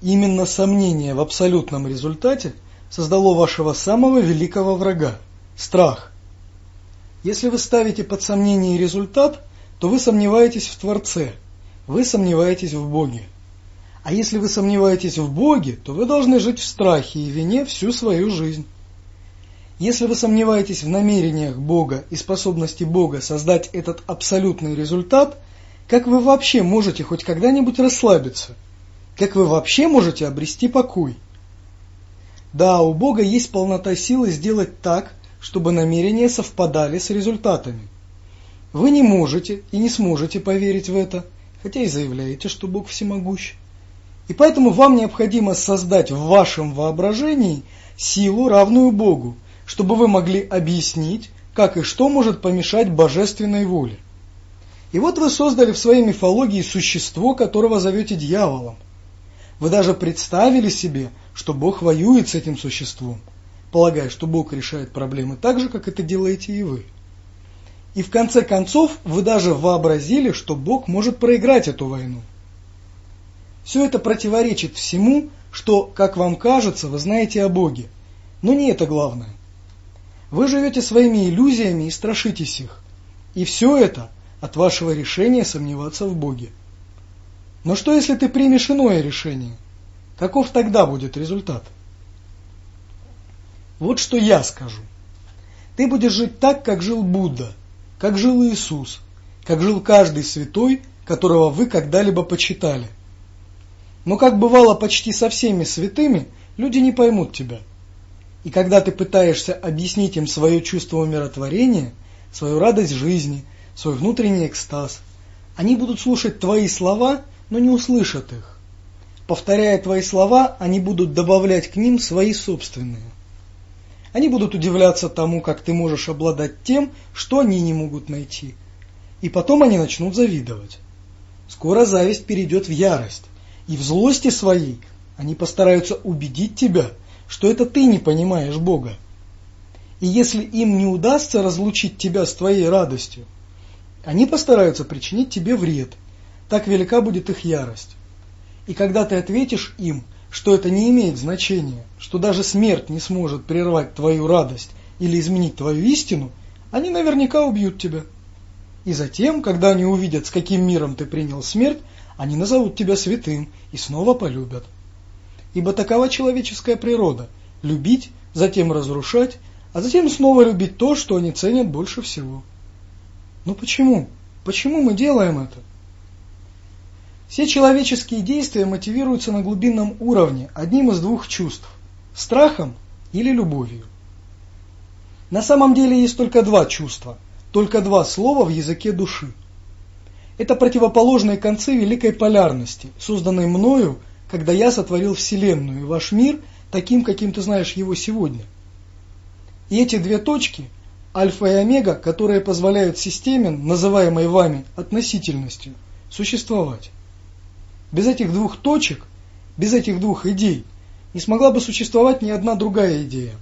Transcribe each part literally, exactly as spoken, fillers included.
именно сомнение в абсолютном результате создало вашего самого великого врага – страх. Если вы ставите под сомнение результат, то вы сомневаетесь в Творце, вы сомневаетесь в Боге. А если вы сомневаетесь в Боге, то вы должны жить в страхе и вине всю свою жизнь. Если вы сомневаетесь в намерениях Бога и способности Бога создать этот абсолютный результат, как вы вообще можете хоть когда-нибудь расслабиться? Как вы вообще можете обрести покой? Да, у Бога есть полнота силы сделать так, чтобы намерения совпадали с результатами. Вы не можете и не сможете поверить в это, хотя и заявляете, что Бог всемогущ. И поэтому вам необходимо создать в вашем воображении силу, равную Богу, чтобы вы могли объяснить, как и что может помешать божественной воле. И вот вы создали в своей мифологии существо, которого зовете дьяволом. Вы даже представили себе, что Бог воюет с этим существом, полагая, что Бог решает проблемы так же, как это делаете и вы. И в конце концов вы даже вообразили, что Бог может проиграть эту войну. Все это противоречит всему, что, как вам кажется, вы знаете о Боге. Но не это главное. Вы живете своими иллюзиями и страшитесь их. И все это от вашего решения сомневаться в Боге. Но что, если ты примешь иное решение? Каков тогда будет результат? Вот что я скажу. Ты будешь жить так, как жил Будда, как жил Иисус, как жил каждый святой, которого вы когда-либо почитали. Но как бывало почти со всеми святыми, люди не поймут тебя. И когда ты пытаешься объяснить им свое чувство умиротворения, свою радость жизни, свой внутренний экстаз, они будут слушать твои слова, но не услышат их. Повторяя твои слова, они будут добавлять к ним свои собственные. Они будут удивляться тому, как ты можешь обладать тем, что они не могут найти. И потом они начнут завидовать. Скоро зависть перейдет в ярость. И в злости своей они постараются убедить тебя, что это ты не понимаешь Бога. И если им не удастся разлучить тебя с твоей радостью, они постараются причинить тебе вред. Так велика будет их ярость. И когда ты ответишь им, что это не имеет значения, что даже смерть не сможет прервать твою радость или изменить твою истину, они наверняка убьют тебя. И затем, когда они увидят, с каким миром ты принял смерть, они назовут тебя святым и снова полюбят. Ибо такова человеческая природа – любить, затем разрушать, а затем снова любить то, что они ценят больше всего. Но почему? Почему мы делаем это? Все человеческие действия мотивируются на глубинном уровне одним из двух чувств – страхом или любовью. На самом деле есть только два чувства, только два слова в языке души. Это противоположные концы великой полярности, созданной мною, когда я сотворил Вселенную и ваш мир таким, каким ты знаешь его сегодня. И эти две точки – альфа и омега, которые позволяют системе, называемой вами относительностью, существовать. Без этих двух точек, без этих двух идей не смогла бы существовать ни одна другая идея.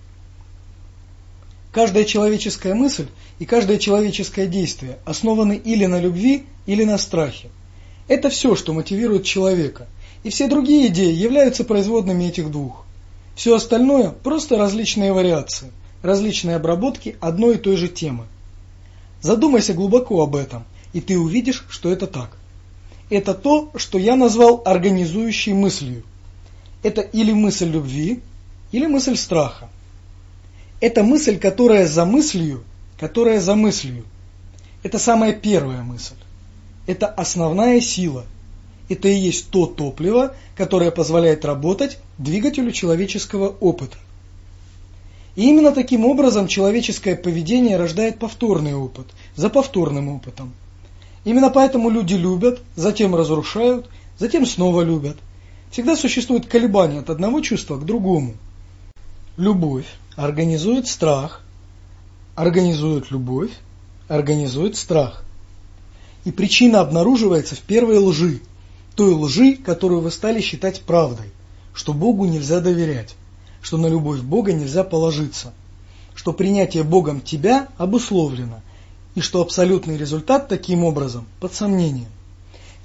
Каждая человеческая мысль и каждое человеческое действие основаны или на любви, или на страхе. Это все, что мотивирует человека, и все другие идеи являются производными этих двух. Все остальное – просто различные вариации, различные обработки одной и той же темы. Задумайся глубоко об этом, и ты увидишь, что это так. Это то, что я назвал организующей мыслью. Это или мысль любви, или мысль страха. Это мысль, которая за мыслью, которая за мыслью. Это самая первая мысль. Это основная сила. Это и есть то топливо, которое позволяет работать двигателю человеческого опыта. И именно таким образом человеческое поведение рождает повторный опыт, за повторным опытом. Именно поэтому люди любят, затем разрушают, затем снова любят. Всегда существует колебание от одного чувства к другому. Любовь организует страх, организует любовь, организует страх. И причина обнаруживается в первой лжи, той лжи, которую вы стали считать правдой, что Богу нельзя доверять, что на любовь Бога нельзя положиться, что принятие Богом тебя обусловлено, и что абсолютный результат таким образом под сомнением.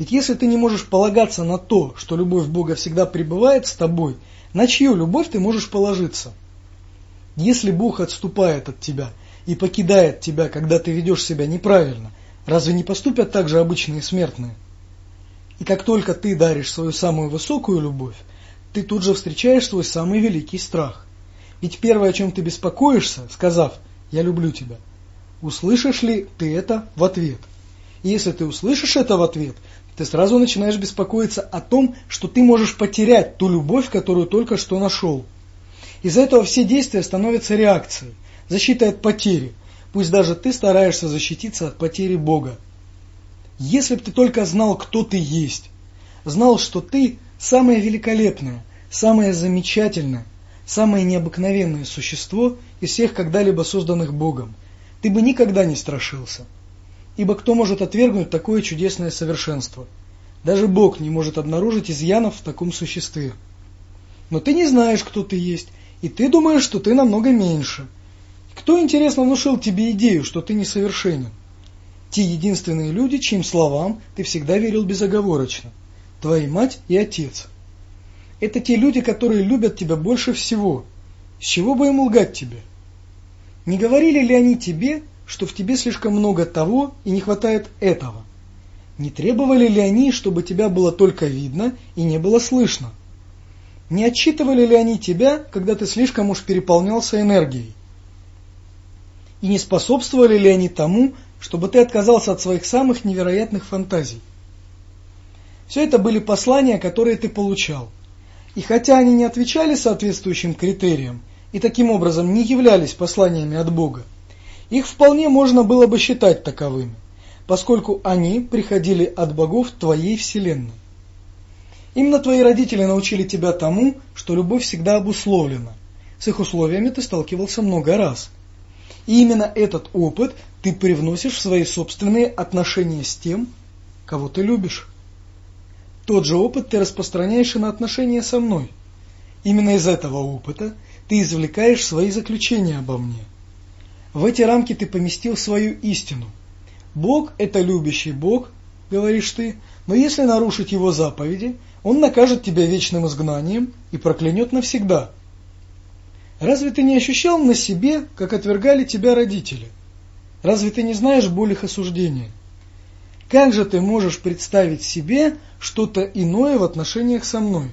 Ведь если ты не можешь полагаться на то, что любовь Бога всегда пребывает с тобой, на чью любовь ты можешь положиться? Если Бог отступает от тебя и покидает тебя, когда ты ведешь себя неправильно, разве не поступят так же обычные смертные? И как только ты даришь свою самую высокую любовь, ты тут же встречаешь свой самый великий страх. Ведь первое, о чем ты беспокоишься, сказав «я люблю тебя», услышишь ли ты это в ответ? И если ты услышишь это в ответ, ты сразу начинаешь беспокоиться о том, что ты можешь потерять ту любовь, которую только что нашел. Из-за этого все действия становятся реакцией, защитой от потери, пусть даже ты стараешься защититься от потери Бога. Если бы ты только знал, кто ты есть, знал, что ты самое великолепное, самое замечательное, самое необыкновенное существо из всех когда-либо созданных Богом, ты бы никогда не страшился. Ибо кто может отвергнуть такое чудесное совершенство? Даже Бог не может обнаружить изъянов в таком существе. Но ты не знаешь, кто ты есть, и ты думаешь, что ты намного меньше. Кто, интересно, внушил тебе идею, что ты несовершенен? Те единственные люди, чьим словам ты всегда верил безоговорочно. Твоя мать и отец. Это те люди, которые любят тебя больше всего. С чего бы им лгать тебе? Не говорили ли они тебе, что в тебе слишком много того и не хватает этого? Не требовали ли они, чтобы тебя было только видно и не было слышно? Не отчитывали ли они тебя, когда ты слишком уж переполнялся энергией? И не способствовали ли они тому, чтобы ты отказался от своих самых невероятных фантазий? Все это были послания, которые ты получал. И хотя они не отвечали соответствующим критериям и таким образом не являлись посланиями от Бога, их вполне можно было бы считать таковыми, поскольку они приходили от богов твоей вселенной. Именно твои родители научили тебя тому, что любовь всегда обусловлена. С их условиями ты сталкивался много раз. И именно этот опыт ты привносишь в свои собственные отношения с тем, кого ты любишь. Тот же опыт ты распространяешь и на отношения со мной. Именно из этого опыта ты извлекаешь свои заключения обо мне. В эти рамки ты поместил свою истину. Бог – это любящий Бог, говоришь ты, но если нарушить Его заповеди, Он накажет тебя вечным изгнанием и проклянет навсегда. Разве ты не ощущал на себе, как отвергали тебя родители? Разве ты не знаешь боль их осуждения? Как же ты можешь представить себе что-то иное в отношениях со мной?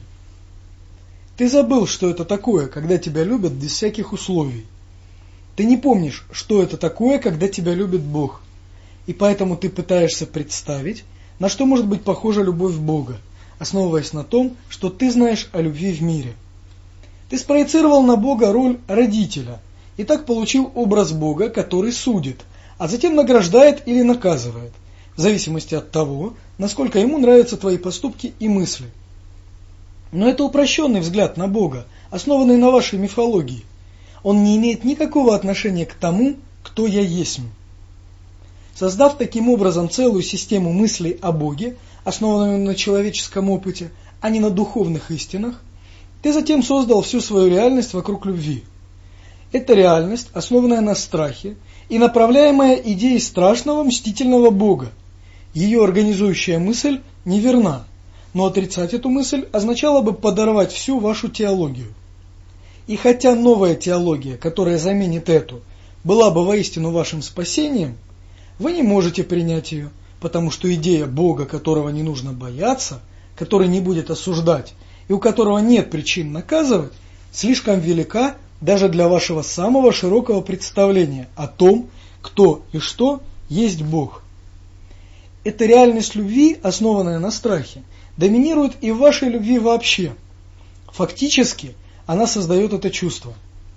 Ты забыл, что это такое, когда тебя любят без всяких условий. Ты не помнишь, что это такое, когда тебя любит Бог. И поэтому ты пытаешься представить, на что может быть похожа любовь Бога, основываясь на том, что ты знаешь о любви в мире. Ты спроецировал на Бога роль родителя, и так получил образ Бога, который судит, а затем награждает или наказывает, в зависимости от того, насколько ему нравятся твои поступки и мысли. Но это упрощенный взгляд на Бога, основанный на вашей мифологии. Он не имеет никакого отношения к тому, кто я есть. Создав таким образом целую систему мыслей о Боге, основанную на человеческом опыте, а не на духовных истинах, ты затем создал всю свою реальность вокруг любви. Это реальность, основанная на страхе и направляемая идеей страшного мстительного Бога. Ее организующая мысль неверна, но отрицать эту мысль означало бы подорвать всю вашу теологию. И хотя новая теология, которая заменит эту, была бы воистину вашим спасением, вы не можете принять ее, потому что идея Бога, которого не нужно бояться, который не будет осуждать и у которого нет причин наказывать, слишком велика даже для вашего самого широкого представления о том, кто и что есть Бог. Эта реальность любви, основанная на страхе, доминирует и в вашей любви вообще. Фактически, она создает это чувство.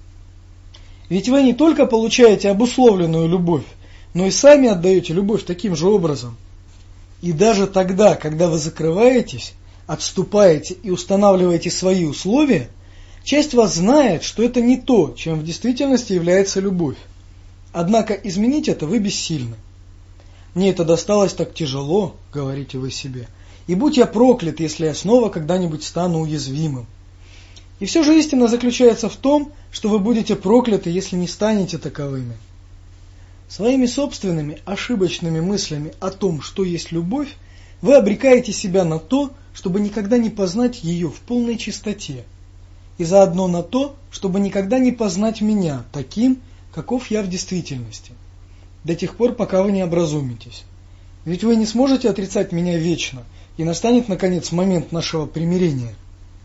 Ведь вы не только получаете обусловленную любовь, но и сами отдаете любовь таким же образом. И даже тогда, когда вы закрываетесь, отступаете и устанавливаете свои условия, часть вас знает, что это не то, чем в действительности является любовь. Однако изменить это вы бессильны. «Мне это досталось так тяжело», — говорите вы себе, «и будь я проклят, если я снова когда-нибудь стану уязвимым». И все же истина заключается в том, что вы будете прокляты, если не станете таковыми. Своими собственными ошибочными мыслями о том, что есть любовь, вы обрекаете себя на то, чтобы никогда не познать ее в полной чистоте, и заодно на то, чтобы никогда не познать меня таким, каков я в действительности, до тех пор, пока вы не образумитесь. Ведь вы не сможете отрицать меня вечно, и настанет, наконец, момент нашего примирения.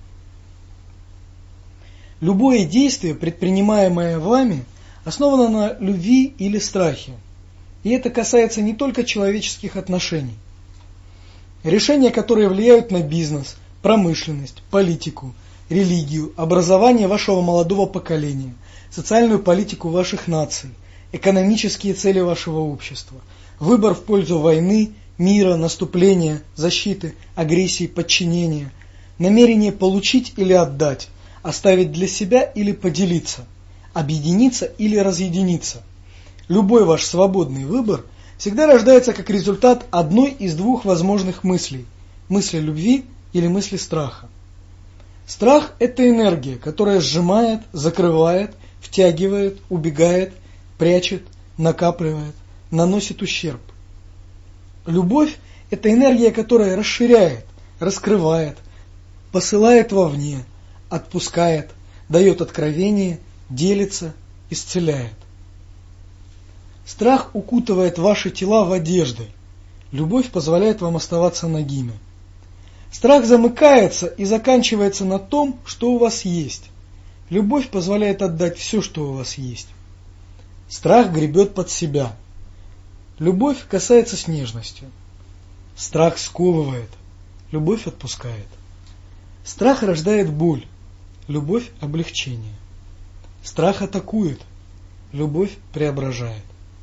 Любое действие, предпринимаемое вами, основано на любви или страхе, и это касается не только человеческих отношений. Решения, которые влияют на бизнес, промышленность, политику, религию, образование вашего молодого поколения, социальную политику ваших наций, экономические цели вашего общества, выбор в пользу войны, мира, наступления, защиты, агрессии, подчинения, намерение получить или отдать, оставить для себя или поделиться, объединиться или разъединиться. Любой ваш свободный выбор всегда рождается как результат одной из двух возможных мыслей – мысли любви или мысли страха. Страх – это энергия, которая сжимает, закрывает, втягивает, убегает, прячет, накапливает, наносит ущерб. Любовь – это энергия, которая расширяет, раскрывает, посылает вовне, отпускает, дает откровение, делится, исцеляет. Страх укутывает ваши тела в одежды. Любовь позволяет вам оставаться нагими. Страх замыкается и заканчивается на том, что у вас есть. Любовь позволяет отдать все, что у вас есть. Страх гребет под себя. Любовь касается с нежностью. Страх сковывает. Любовь отпускает. Страх рождает боль. Любовь – облегчение. Страх атакует. Любовь преображает.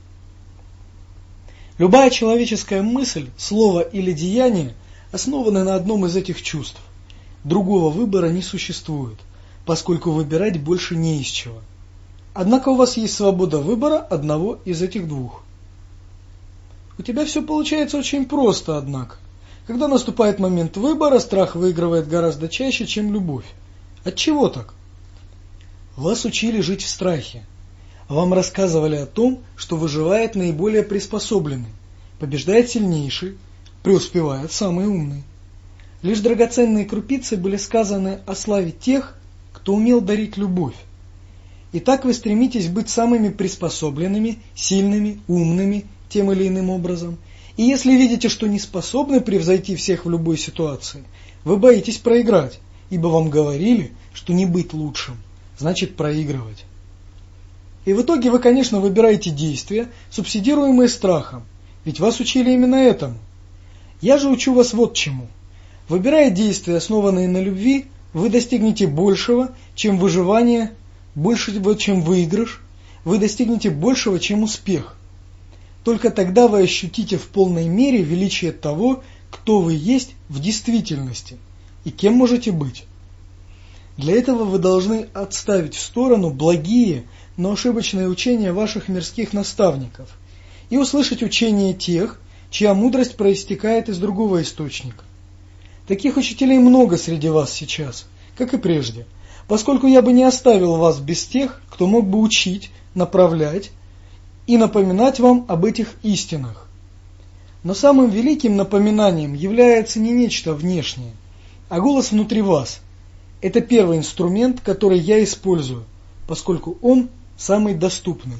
Любая человеческая мысль, слово или деяние основаны на одном из этих чувств. Другого выбора не существует, поскольку выбирать больше не из чего. Однако у вас есть свобода выбора одного из этих двух. У тебя все получается очень просто, однако. Когда наступает момент выбора, страх выигрывает гораздо чаще, чем любовь. Отчего так? Вас учили жить в страхе. Вам рассказывали о том, что выживает наиболее приспособленный, побеждает сильнейший, преуспевает самый умный. Лишь драгоценные крупицы были сказаны о славе тех, кто умел дарить любовь. И так вы стремитесь быть самыми приспособленными, сильными, умными, тем или иным образом. И если видите, что не способны превзойти всех в любой ситуации, вы боитесь проиграть, ибо вам говорили, что не быть лучшим значит проигрывать. И в итоге вы, конечно, выбираете действия, субсидируемые страхом, ведь вас учили именно этому. Я же учу вас вот чему. Выбирая действия, основанные на любви, вы достигнете большего, чем выживание, большего, чем выигрыш, вы достигнете большего, чем успех. Только тогда вы ощутите в полной мере величие того, кто вы есть в действительности и кем можете быть. Для этого вы должны отставить в сторону благие, но ошибочные учения ваших мирских наставников и услышать учения тех, чья мудрость проистекает из другого источника. Таких учителей много среди вас сейчас, как и прежде, поскольку я бы не оставил вас без тех, кто мог бы учить, направлять и напоминать вам об этих истинах. Но самым великим напоминанием является не нечто внешнее, а голос внутри вас. Это первый инструмент, который я использую, поскольку он самый доступный.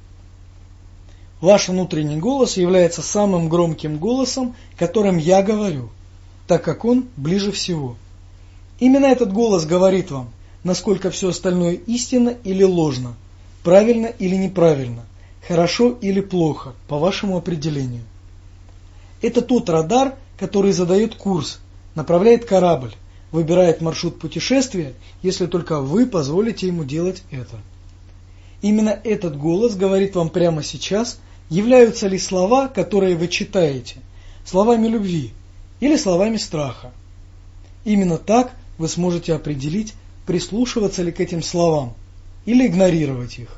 Ваш внутренний голос является самым громким голосом, которым я говорю, так как он ближе всего. Именно этот голос говорит вам, насколько все остальное истинно или ложно, правильно или неправильно, хорошо или плохо, по вашему определению. Это тот радар, который задает курс, направляет корабль, выбирает маршрут путешествия, если только вы позволите ему делать это. Именно этот голос говорит вам прямо сейчас, являются ли слова, которые вы читаете, словами любви или словами страха. Именно так вы сможете определить, прислушиваться ли к этим словам или игнорировать их.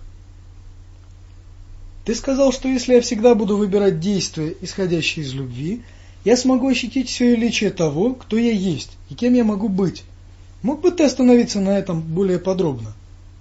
Ты сказал, что если я всегда буду выбирать действия, исходящие из любви, я смогу ощутить все величие того, кто я есть и кем я могу быть. Мог бы ты остановиться на этом более подробно?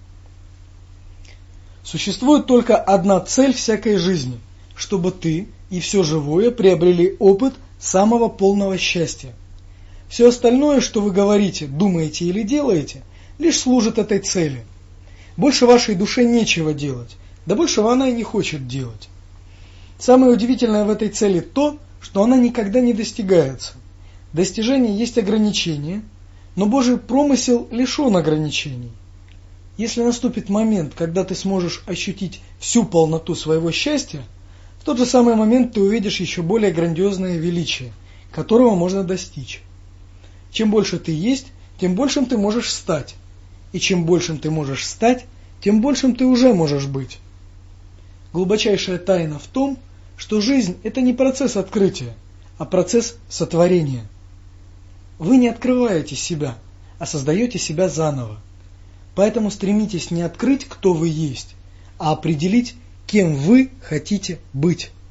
Существует только одна цель всякой жизни, чтобы ты и все живое приобрели опыт самого полного счастья. Все остальное, что вы говорите, думаете или делаете, лишь служит этой цели. Больше вашей душе нечего делать, да большего она и не хочет делать. Самое удивительное в этой цели то, что она никогда не достигается. Достижение есть ограничение, но Божий промысел лишен ограничений. Если наступит момент, когда ты сможешь ощутить всю полноту своего счастья, в тот же самый момент ты увидишь еще более грандиозное величие, которого можно достичь. Чем больше ты есть, тем большим ты можешь стать. И чем большим ты можешь стать, тем большим ты уже можешь быть. Глубочайшая тайна в том, что жизнь – это не процесс открытия, а процесс сотворения. Вы не открываете себя, а создаете себя заново. Поэтому стремитесь не открыть, кто вы есть, а определить, кем вы хотите быть.